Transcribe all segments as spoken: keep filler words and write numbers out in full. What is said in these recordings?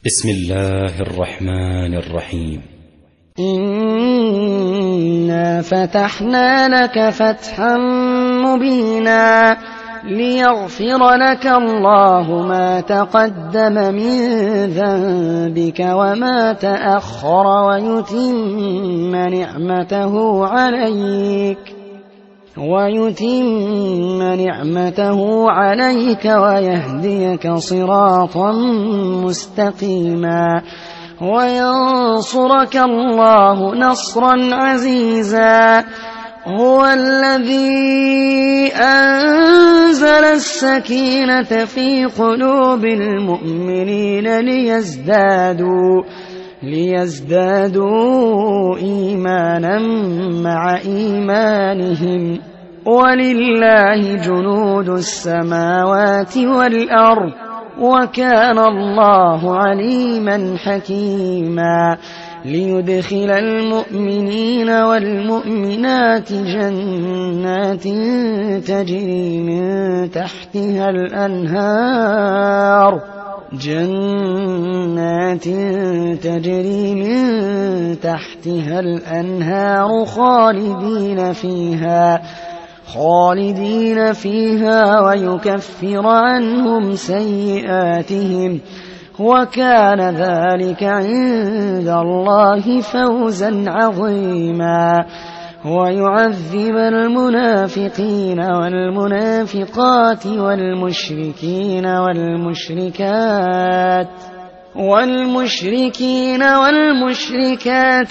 بسم الله الرحمن الرحيم. إنا فتحنا لك فتحا مبينا ليغفر لك الله ما تقدم من ذنبك وما تأخر ويتم نعمته عليك ويتم نعمته عليك ويهديك صراطا مستقيما وينصرك الله نصرا عزيزا. هو الذي أنزل السكينة في قلوب المؤمنين ليزدادوا ليزدادوا إيمانا مع إيمانهم ولله جنود السماوات والأرض وكان الله عليما حكيما. ليدخل المؤمنين والمؤمنات جنات تجري من تحتها الأنهار جنات تجري من تحتها الأنهار خالدين فيها خالدين فيها ويكفر عنهم سيئاتهم وكان ذلك عند الله فوزا عظيما. ويعذب المنافقين والمنافقات والمشركين والمشركات والمشركين والمشركات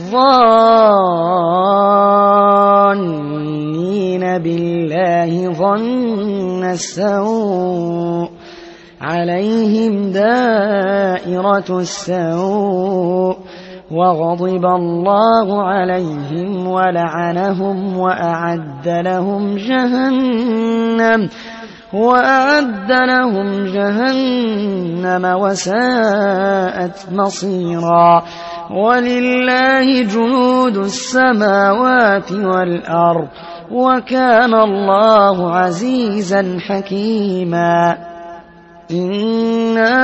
الظانين بالله ظن السوء عليهم دائرة السوء وغضب الله عليهم ولعنهم وأعد لهم جهنم وأعد لهم جهنم وساءت مصيرا. ولله جنود السماوات والأرض وكان الله عزيزا حكيما. إنا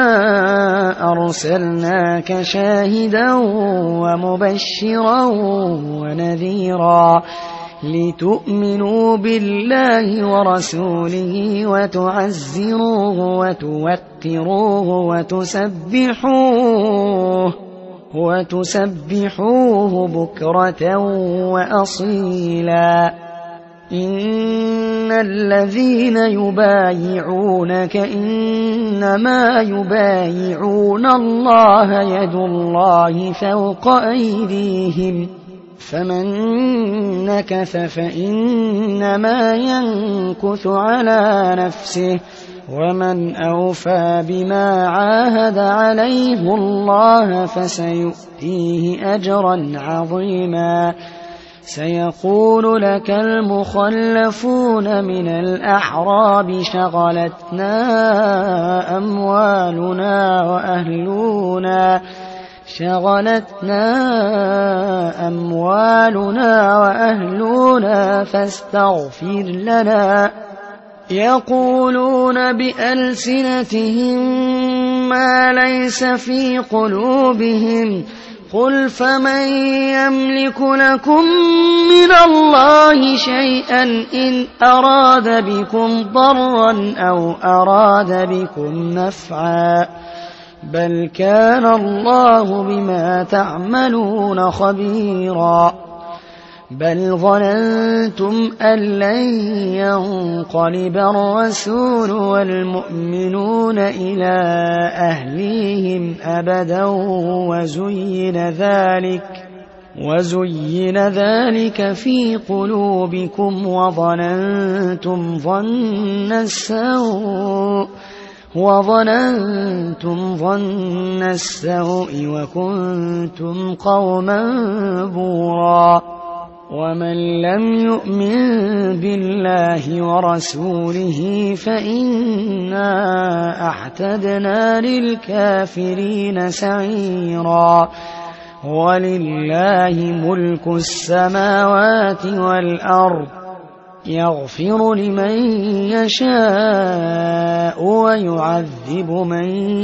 أرسلناك شاهدا ومبشرا ونذيرا لتؤمنوا بالله ورسوله وتعزروه وتوقروه وتسبحوه وتسبحوه بكرة وأصيلا. إن الذين يبايعونك إنما يبايعون الله يد الله فوق أيديهم فمن نكث فإنما ينكث على نفسه ومن أوفى بما عاهد عليه الله فسيؤتيه أجرا عظيما. سيقول لك المخلفون من الأعراب شغلتنا أموالنا وأهلنا شغلتنا أموالنا وأهلنا فاستغفر لنا. يقولون بألسنتهم ما ليس في قلوبهم قل فمن يملك لكم من الله شيئا إن أراد بكم ضرا أو أراد بكم نفعا بل كان الله بما تعملون خبيرا. بل ظننتم أن لن ينقلب الرسول والمؤمنون إلى أهليهم أبدا وزين ذلك وزين ذلك في قلوبكم وظننتم ظن السوء وظننتم ظن السوء وكنتم قوما بورا. ومن لم يؤمن بالله ورسوله فإنا أعتدنا للكافرين سعيرا. ولله ملك السماوات والأرض يغفر لمن يشاء ويعذب من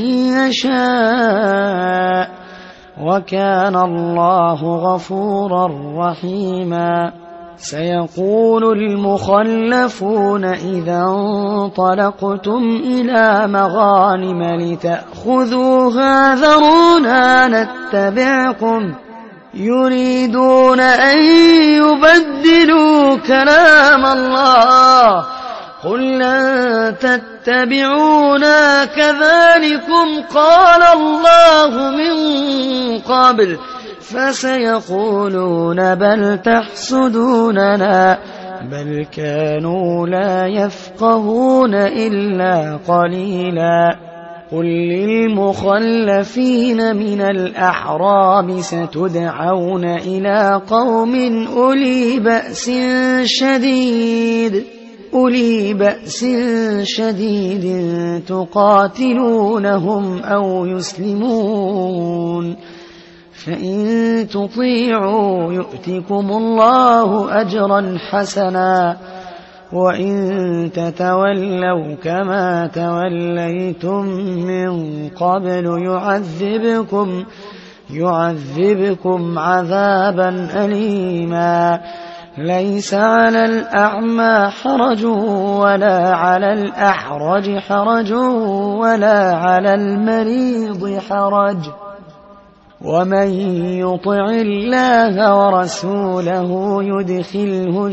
يشاء وكان الله غفورا رحيما. سيقول المخلفون إذا انطلقتم إلى مغانم لتأخذوها ذرونا نتبعكم يريدون أن يبدلوا كلام الله قل لن تتبعونا كذلكم قال الله من قبل فسيقولون بل تحسدوننا بل كانوا لا يفقهون إلا قليلا. قل للمخلفين من الأعراب ستدعون إلى قوم أولي بأس شديد أولي بأس شديد تقاتلونهم أو يسلمون فإن تطيعوا يؤتكم الله أجرا حسنا وإن تتولوا كما توليتم من قبل يعذبكم يعذبكم عذابا أليما. ليس على الأعمى حرج ولا على الأعرج حرج ولا على المريض حرج ومن يطع الله ورسوله يدخله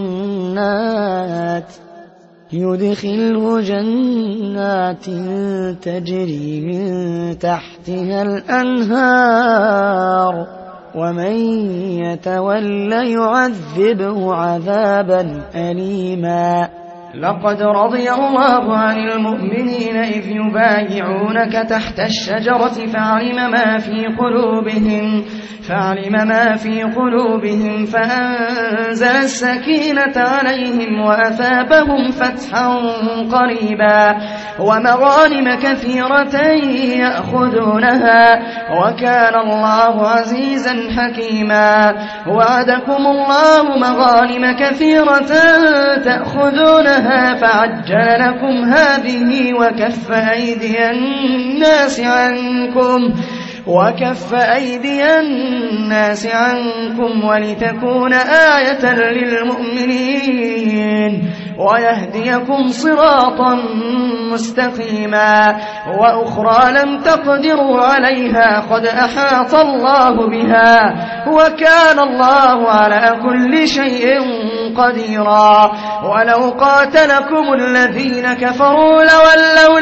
جنات يدخله جنات تجري من تحتها الأنهار ومن يتول يعذبه عذابا أليما. لقد رضي الله عن المؤمنين إذ يبايعونك تحت الشجرة فعلم ما في قلوبهم فعلم ما في قلوبهم فأنزل السكينة عليهم وأثابهم فتحا قريبا ومغانم كثيرة يأخذونها وكان الله عزيزا حكيما. وعدكم الله مغانم كثيرة تأخذونها فعجل لكم هذه وكف أيدي الناس عنكم وكف أيدي الناس عنكم ولتكون آية للمؤمنين ويهديكم صراطا مستقيما. وأخرى لم تقدروا عليها قد أحاط الله بها وكان الله على كل شيء قديرا. ولو قاتلكم الذين كفروا لولوا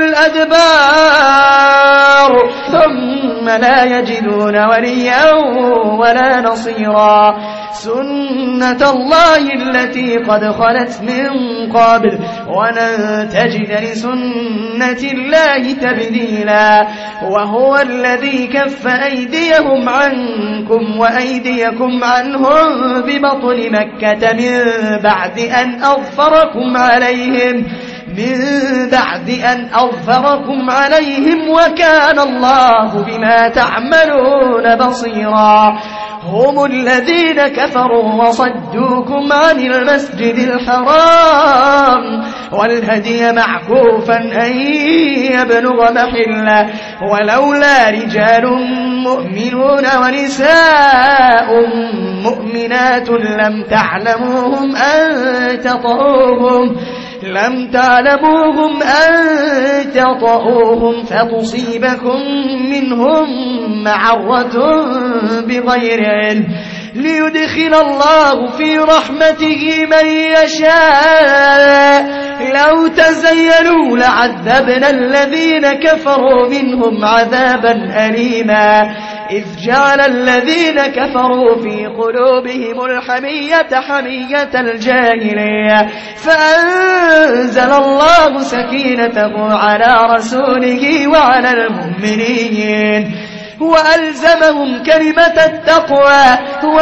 الأدبار ثم لا يجدون وليا ولا نصيرا. سنة الله التي قد خلت من قبل ولن تجد لسنة الله تبديلا. وهو الذي كف أيديهم عنكم وأيديكم عنهم ببطن مكة من بعد أن أظفركم عليهم من بعد أن أظفركم عليهم وكان الله بما تعملون بصيرا. هم الذين كفروا وصدوكم عن المسجد الحرام والهدي معكوفا أن يبلغ محله ولولا رجال مؤمنون ونساء مؤمنات لم تعلموهم أن تطؤوهم لم تعلموهم أن تطؤوهم فتصيبكم منهم معرة بغير علم ليدخل الله في رحمته من يشاء. لو تزيلوا لعذبنا الذين كفروا منهم عذابا أليما. إذ جعل الذين كفروا في قلوبهم الحمية حمية الجاهلية فأنزل الله سكينته على رسوله وعلى المؤمنين وألزمهم كلمة التقوى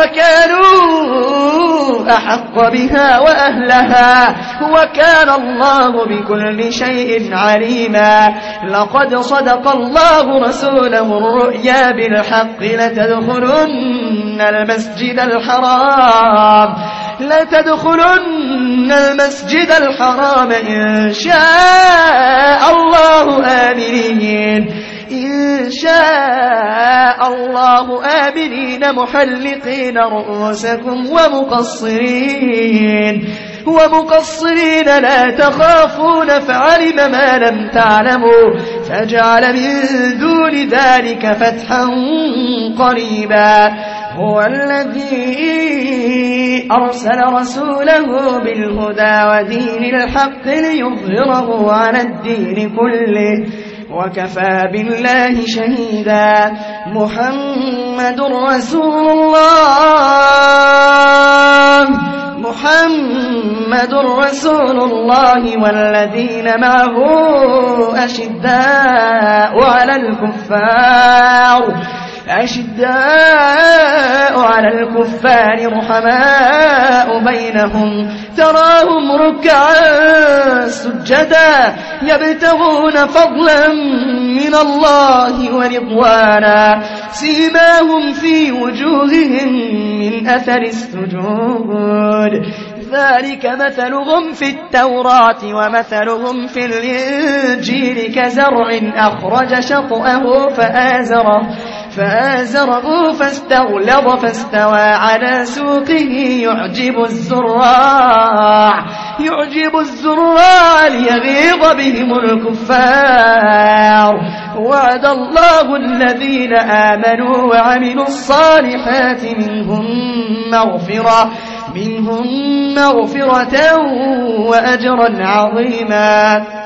وكانوا أحق بها وأهلها وكان الله بكل شيء عليما. لقد صدق الله رسوله الرؤيا بالحق لتدخلن المسجد الحرام لتدخلن المسجد الحرام إن شاء الله آمنين إن شاء الله آمنين محلقين رؤوسكم ومقصرين ومقصرين لا تخافون فعلم ما لم تعلموا فجعل من دون ذلك فتحا قريبا. هو الذي أرسل رسوله بالهدى ودين الحق ليظهره على الدين كله وكفى بالله شهيدا. محمد رسول الله محمد رسول الله والذين معه أشداء على الكفار أشداء على الكفار رحماء بينهم تراهم ركعا سجدا يبتغون فضلا من الله ورضوانا سيماهم في وجوههم من أثر السجود ذلك مثلهم في التوراة ومثلهم في الإنجيل كزرع أخرج شطأه فآزره فآزره فاستغلظ فاستوى على سوقه يعجب الزراع يعجب الزراع ليغيظ بهم الكفار. وعد الله الذين آمنوا وعملوا الصالحات منهم مغفرة منهم مغفرة وأجرا عظيما.